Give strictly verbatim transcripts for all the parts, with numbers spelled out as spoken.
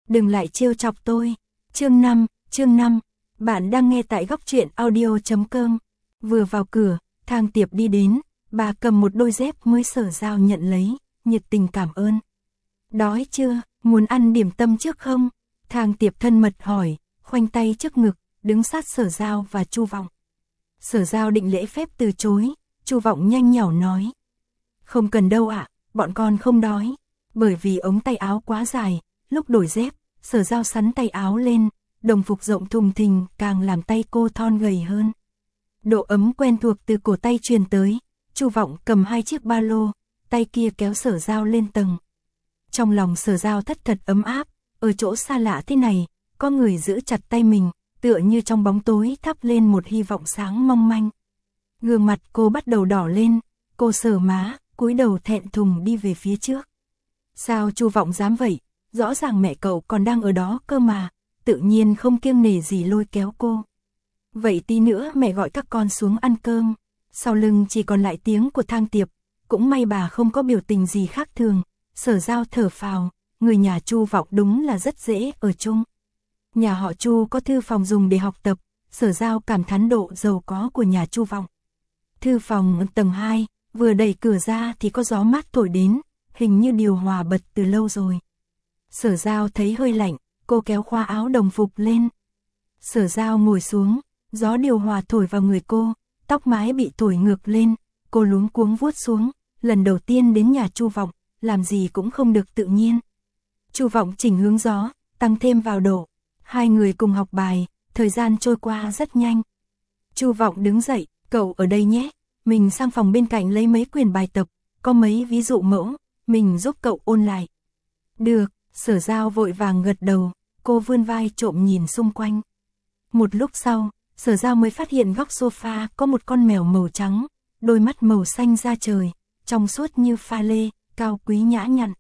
đừng lại trêu chọc tôi. Chương năm, chương năm, bạn đang nghe tại góc truyện audio.com. Vừa vào cửa, Thang Tiệp đi đến, bà cầm một đôi dép mới Sở Giao nhận lấy, nhiệt tình cảm ơn. Đói chưa, muốn ăn điểm tâm trước không? Thang Tiệp thân mật hỏi, khoanh tay trước ngực, đứng sát Sở Giao và Chu Vọng. Sở Giao định lễ phép từ chối, Chu Vọng nhanh nhảu nói. Không cần đâu ạ, bọn con không đói. Bởi vì ống tay áo quá dài, lúc đổi dép, Sở Giao sắn tay áo lên, đồng phục rộng thùng thình càng làm tay cô thon gầy hơn. Độ ấm quen thuộc từ cổ tay truyền tới, Chu Vọng cầm hai chiếc ba lô, tay kia kéo Sở Giao lên tầng. Trong lòng Sở Giao thất thật ấm áp, ở chỗ xa lạ thế này, có người giữ chặt tay mình, tựa như trong bóng tối thắp lên một hy vọng sáng mong manh. Gương mặt cô bắt đầu đỏ lên, cô sờ má, cúi đầu thẹn thùng đi về phía trước. Sao Chu Vọng dám vậy, rõ ràng mẹ cậu còn đang ở đó cơ mà, tự nhiên không kiêng nể gì lôi kéo cô. Vậy tí nữa mẹ gọi các con xuống ăn cơm. Sau lưng chỉ còn lại tiếng của Thang Tiệp, cũng may bà không có biểu tình gì khác thường. Sở Giao thở phào, người nhà Chu Vọng đúng là rất dễ ở chung. Nhà họ Chu có thư phòng dùng để học tập, Sở Giao cảm thán độ giàu có của nhà Chu Vọng. Thư phòng tầng hai, vừa đẩy cửa ra thì có gió mát thổi đến, hình như điều hòa bật từ lâu rồi. Sở Giao thấy hơi lạnh, cô kéo khoa áo đồng phục lên. Sở Giao ngồi xuống, gió điều hòa thổi vào người cô, tóc mái bị thổi ngược lên, cô luống cuống vuốt xuống, lần đầu tiên đến nhà Chu Vọng, làm gì cũng không được tự nhiên. Chu Vọng chỉnh hướng gió, tăng thêm vào độ, hai người cùng học bài, thời gian trôi qua rất nhanh. Chu Vọng đứng dậy, cậu ở đây nhé, mình sang phòng bên cạnh lấy mấy quyển bài tập, có mấy ví dụ mẫu, mình giúp cậu ôn lại. Được, Sở Giao vội vàng gật đầu, cô vươn vai trộm nhìn xung quanh. Một lúc sau, Sở Giao mới phát hiện góc sofa có một con mèo màu trắng, đôi mắt màu xanh da trời, trong suốt như pha lê, cao quý nhã nhặn.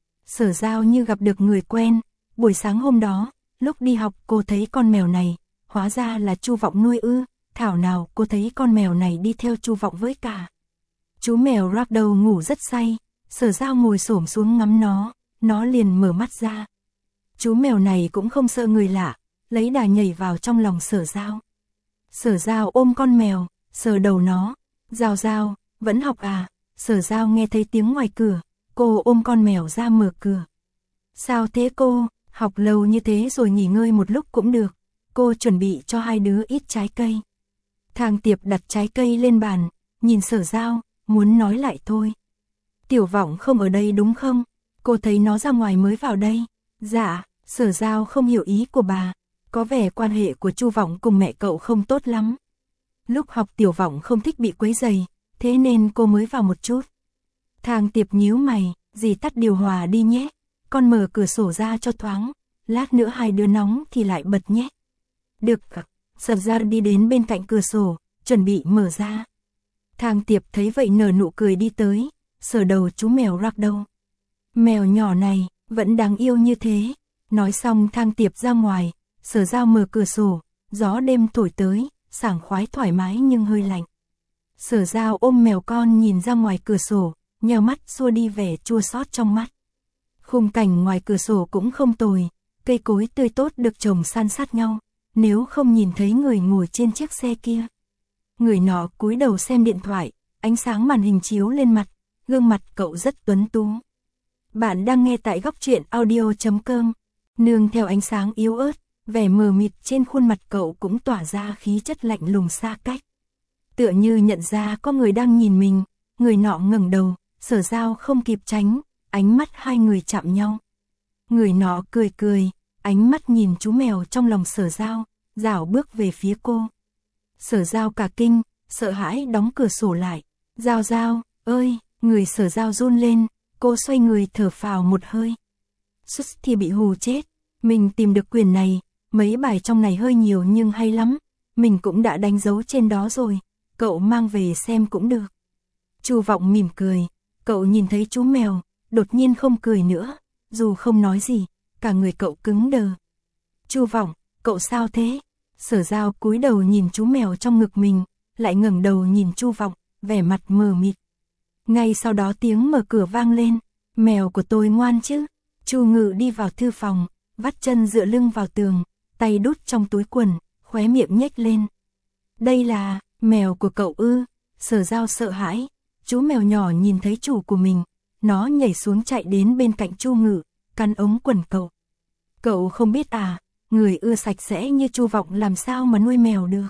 Sở Giao như gặp được người quen, buổi sáng hôm đó, lúc đi học cô thấy con mèo này, hóa ra là Chu Vọng nuôi ư, thảo nào cô thấy con mèo này đi theo Chu Vọng với cả. Chú mèo Ragdoll ngủ rất say, Sở Giao ngồi xổm xuống ngắm nó, nó liền mở mắt ra. Chú mèo này cũng không sợ người lạ, lấy đà nhảy vào trong lòng Sở Giao. Sở Giao ôm con mèo, sờ đầu nó, Giao Giao, vẫn học à? Sở Giao nghe thấy tiếng ngoài cửa, cô ôm con mèo ra mở cửa. Sao thế cô, học lâu như thế rồi nghỉ ngơi một lúc cũng được, cô chuẩn bị cho hai đứa ít trái cây. Thang Tiệp đặt trái cây lên bàn, nhìn Sở Giao, muốn nói lại thôi. Tiểu Vọng không ở đây đúng không? Cô thấy nó ra ngoài mới vào đây. Dạ, Sở Giao không hiểu ý của bà, có vẻ quan hệ của Chu Vọng cùng mẹ cậu không tốt lắm. Lúc học Tiểu Vọng không thích bị quấy rầy, thế nên cô mới vào một chút. Thang Tiệp nhíu mày, dì tắt điều hòa đi nhé, con mở cửa sổ ra cho thoáng, lát nữa hai đứa nóng thì lại bật nhé. Được, Sở Giao đi đến bên cạnh cửa sổ, chuẩn bị mở ra. Thang Tiệp thấy vậy nở nụ cười đi tới, sờ đầu chú mèo Ragdoll. Mèo nhỏ này, vẫn đáng yêu như thế. Nói xong Thang Tiệp ra ngoài, Sở Giao mở cửa sổ, gió đêm thổi tới, sảng khoái thoải mái nhưng hơi lạnh. Sở Giao ôm mèo con nhìn ra ngoài cửa sổ, nheo mắt xua đi vẻ chua xót trong mắt. Khung cảnh ngoài cửa sổ cũng không tồi, cây cối tươi tốt được trồng san sát nhau, nếu không nhìn thấy người ngồi trên chiếc xe kia. Người nọ cúi đầu xem điện thoại, ánh sáng màn hình chiếu lên mặt, gương mặt cậu rất tuấn tú. Bạn đang nghe tại góc truyện audio.com, nương theo ánh sáng yếu ớt, vẻ mờ mịt trên khuôn mặt cậu cũng tỏa ra khí chất lạnh lùng xa cách. Tựa như nhận ra có người đang nhìn mình, người nọ ngẩng đầu, Sở Giao không kịp tránh, ánh mắt hai người chạm nhau. Người nọ cười cười, ánh mắt nhìn chú mèo trong lòng Sở Giao, rảo bước về phía cô. Sở Giao cả kinh, sợ hãi đóng cửa sổ lại. Giao Giao, ơi, người Sở Giao run lên, cô xoay người thở phào một hơi. Xuất thì bị hù chết, mình tìm được quyển này, mấy bài trong này hơi nhiều nhưng hay lắm, mình cũng đã đánh dấu trên đó rồi, cậu mang về xem cũng được. Chu Vọng mỉm cười, cậu nhìn thấy chú mèo, đột nhiên không cười nữa, dù không nói gì, cả người cậu cứng đờ. Chu Vọng, cậu sao thế? Sở Giao cúi đầu nhìn chú mèo trong ngực mình, lại ngẩng đầu nhìn Chu Vọng, vẻ mặt mờ mịt. Ngay sau đó tiếng mở cửa vang lên, mèo của tôi ngoan chứ? Chu Ngự đi vào thư phòng, vắt chân dựa lưng vào tường, tay đút trong túi quần, khóe miệng nhếch lên. Đây là mèo của cậu ư? Sở Giao sợ hãi, chú mèo nhỏ nhìn thấy chủ của mình, nó nhảy xuống chạy đến bên cạnh Chu Ngự, cắn ống quần cậu. Cậu không biết à, người ưa sạch sẽ như Chu Vọng làm sao mà nuôi mèo được?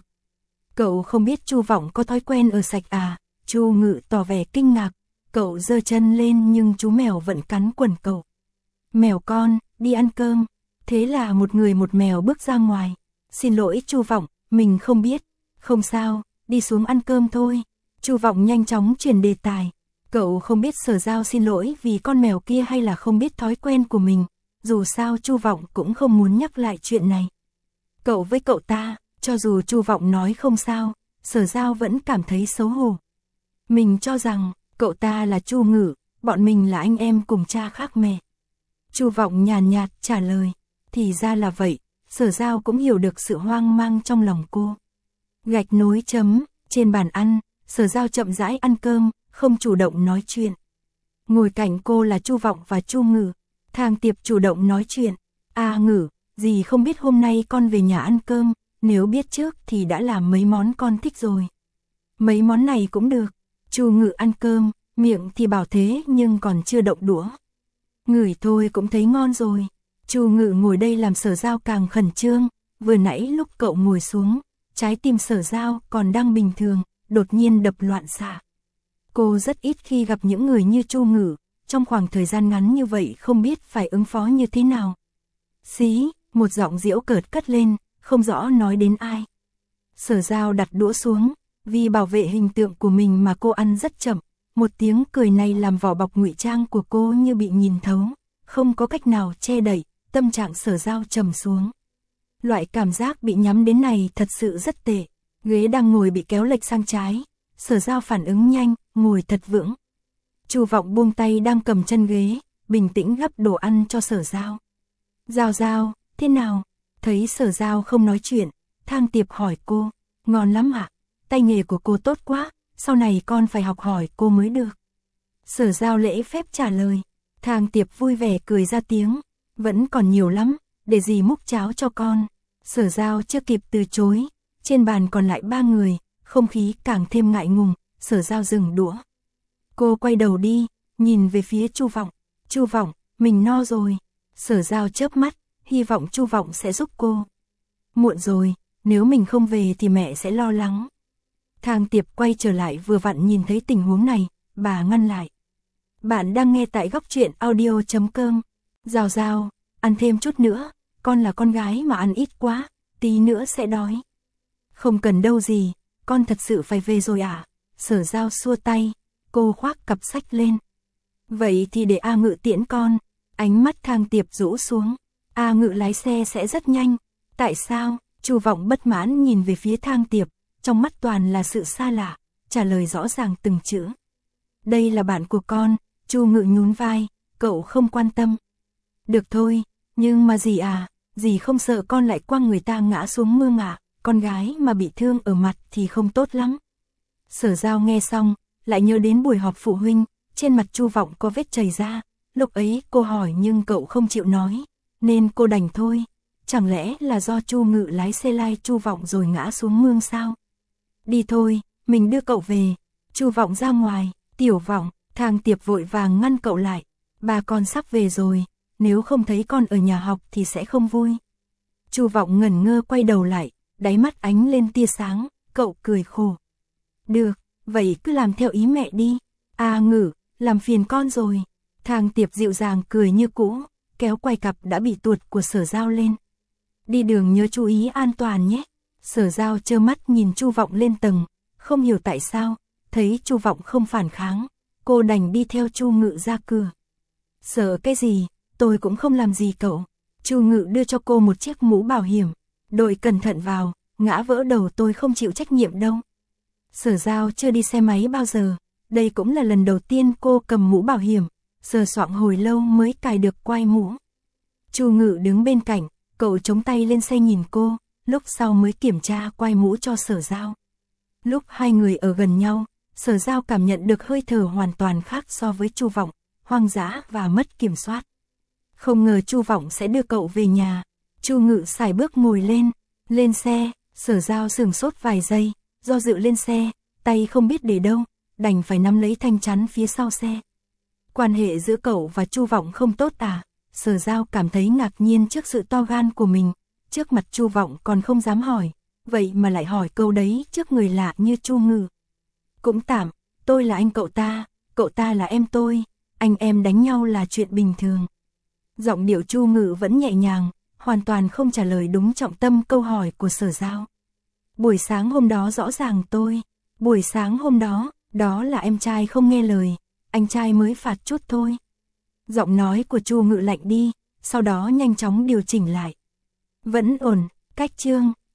Cậu không biết Chu Vọng có thói quen ở sạch à? Chu Ngự tỏ vẻ kinh ngạc, cậu giơ chân lên nhưng chú mèo vẫn cắn quần cậu. Mèo con, đi ăn cơm. Thế là một người một mèo bước ra ngoài. Xin lỗi Chu Vọng, mình không biết. Không sao, đi xuống ăn cơm thôi. Chu Vọng nhanh chóng chuyển đề tài. Cậu không biết Sở Giao xin lỗi vì con mèo kia hay là không biết thói quen của mình. Dù sao Chu Vọng cũng không muốn nhắc lại chuyện này. Cậu với cậu ta, cho dù Chu Vọng nói không sao, Sở Giao vẫn cảm thấy xấu hổ. Mình cho rằng, cậu ta là Chu Ngự, bọn mình là anh em cùng cha khác mẹ. Chu Vọng nhàn nhạt trả lời, thì ra là vậy, Sở Giao cũng hiểu được sự hoang mang trong lòng cô. Gạch nối chấm, trên bàn ăn, Sở Giao chậm rãi ăn cơm, không chủ động nói chuyện. Ngồi cạnh cô là Chu Vọng và Chu Ngự, Thang Tiệp chủ động nói chuyện. À Ngự, dì không biết hôm nay con về nhà ăn cơm, nếu biết trước thì đã làm mấy món con thích rồi. Mấy món này cũng được. Chu Ngự ăn cơm, miệng thì bảo thế nhưng còn chưa động đũa. Ngửi thôi cũng thấy ngon rồi. Chu Ngự ngồi đây làm Sở Giao càng khẩn trương, vừa nãy lúc cậu ngồi xuống, trái tim Sở Giao còn đang bình thường, đột nhiên đập loạn xạ. Cô rất ít khi gặp những người như Chu Ngự, trong khoảng thời gian ngắn như vậy không biết phải ứng phó như thế nào. Xí, một giọng giễu cợt cất lên, không rõ nói đến ai. Sở Giao đặt đũa xuống, vì bảo vệ hình tượng của mình mà cô ăn rất chậm, một tiếng cười này làm vỏ bọc ngụy trang của cô như bị nhìn thấu, không có cách nào che đậy, tâm trạng Sở Giao trầm xuống. Loại cảm giác bị nhắm đến này thật sự rất tệ. Ghế đang ngồi bị kéo lệch sang trái, Sở Giao phản ứng nhanh, ngồi thật vững. Chu Vọng buông tay đang cầm chân ghế, bình tĩnh gắp đồ ăn cho Sở Giao. Giao Giao, thế nào? Thấy Sở Giao không nói chuyện, Thang Tiệp hỏi cô, ngon lắm ạ, à? Tay nghề của cô tốt quá, sau này con phải học hỏi cô mới được. Sở Giao lễ phép trả lời, Thang Tiệp vui vẻ cười ra tiếng, vẫn còn nhiều lắm, để dì múc cháo cho con. Sở Giao chưa kịp từ chối, trên bàn còn lại ba người, không khí càng thêm ngại ngùng, Sở Giao dừng đũa. Cô quay đầu đi, nhìn về phía Chu Vọng, Chu Vọng, mình no rồi. Sở Giao chớp mắt, hy vọng Chu Vọng sẽ giúp cô. Muộn rồi, nếu mình không về thì mẹ sẽ lo lắng. Thang Tiệp quay trở lại vừa vặn nhìn thấy tình huống này, bà ngăn lại. Bạn đang nghe tại góc truyện audio chấm com. Giao Giao, ăn thêm chút nữa, con là con gái mà ăn ít quá, tí nữa sẽ đói. Không cần đâu gì, con thật sự phải về rồi à? Sở Giao xua tay, cô khoác cặp sách lên. Vậy thì để A Ngự tiễn con. Ánh mắt Thang Tiệp rũ xuống. A Ngự lái xe sẽ rất nhanh. Tại sao? Chu Vọng bất mãn nhìn về phía Thang Tiệp, trong mắt toàn là sự xa lạ, trả lời rõ ràng từng chữ. Đây là bạn của con. Chu Ngự nhún vai, cậu không quan tâm. Được thôi, nhưng mà dì à, dì không sợ con lại quăng người ta ngã xuống mương à? Con gái mà bị thương ở mặt thì không tốt lắm. Sở Giao nghe xong, lại nhớ đến buổi họp phụ huynh, trên mặt Chu Vọng có vết chảy ra. Lúc ấy cô hỏi nhưng cậu không chịu nói, nên cô đành thôi. Chẳng lẽ là do Chu Ngự lái xe lai Chu Vọng rồi ngã xuống mương sao? Đi thôi, mình đưa cậu về. Chu Vọng ra ngoài, Tiểu Vọng, Thang Tiệp vội vàng ngăn cậu lại. Bà con sắp về rồi, nếu không thấy con ở nhà học thì sẽ không vui. Chu Vọng ngẩn ngơ quay đầu lại, đáy mắt ánh lên tia sáng, cậu cười khổ. Được, vậy cứ làm theo ý mẹ đi. A Ngự, làm phiền con rồi. Thang Tiệp dịu dàng cười như cũ, kéo quai cặp đã bị tuột của Sở Giao lên. Đi đường nhớ chú ý an toàn nhé. Sở Giao trơ mắt nhìn Chu Vọng lên tầng, không hiểu tại sao, thấy Chu Vọng không phản kháng, cô đành đi theo Chu Ngự ra cửa. Sợ cái gì, tôi cũng không làm gì cậu. Chu Ngự đưa cho cô một chiếc mũ bảo hiểm, đội cẩn thận vào, ngã vỡ đầu tôi không chịu trách nhiệm đâu. Sở Giao chưa đi xe máy bao giờ, đây cũng là lần đầu tiên cô cầm mũ bảo hiểm, sờ soạng hồi lâu mới cài được quai mũ. Chu Ngự đứng bên cạnh, cậu chống tay lên xe nhìn cô, lúc sau mới kiểm tra quai mũ cho Sở Giao. Lúc hai người ở gần nhau, Sở Giao cảm nhận được hơi thở hoàn toàn khác so với Chu Vọng, hoang dã và mất kiểm soát. Không ngờ Chu Vọng sẽ đưa cậu về nhà. Chu Ngự sải bước ngồi lên, lên xe, Sở Giao sửng sốt vài giây, do dự lên xe, tay không biết để đâu, đành phải nắm lấy thanh chắn phía sau xe. Quan hệ giữa cậu và Chu Vọng không tốt à? Sở Giao cảm thấy ngạc nhiên trước sự to gan của mình, trước mặt Chu Vọng còn không dám hỏi, vậy mà lại hỏi câu đấy trước người lạ như Chu Ngự. Cũng tạm, tôi là anh cậu ta, cậu ta là em tôi, anh em đánh nhau là chuyện bình thường. Giọng điệu Chu Ngự vẫn nhẹ nhàng, hoàn toàn không trả lời đúng trọng tâm câu hỏi của Sở Giao. Buổi sáng hôm đó rõ ràng tôi, buổi sáng hôm đó, đó là em trai không nghe lời, anh trai mới phạt chút thôi. Giọng nói của Chu Ngự lạnh đi, sau đó nhanh chóng điều chỉnh lại. Vẫn ổn, cách chương.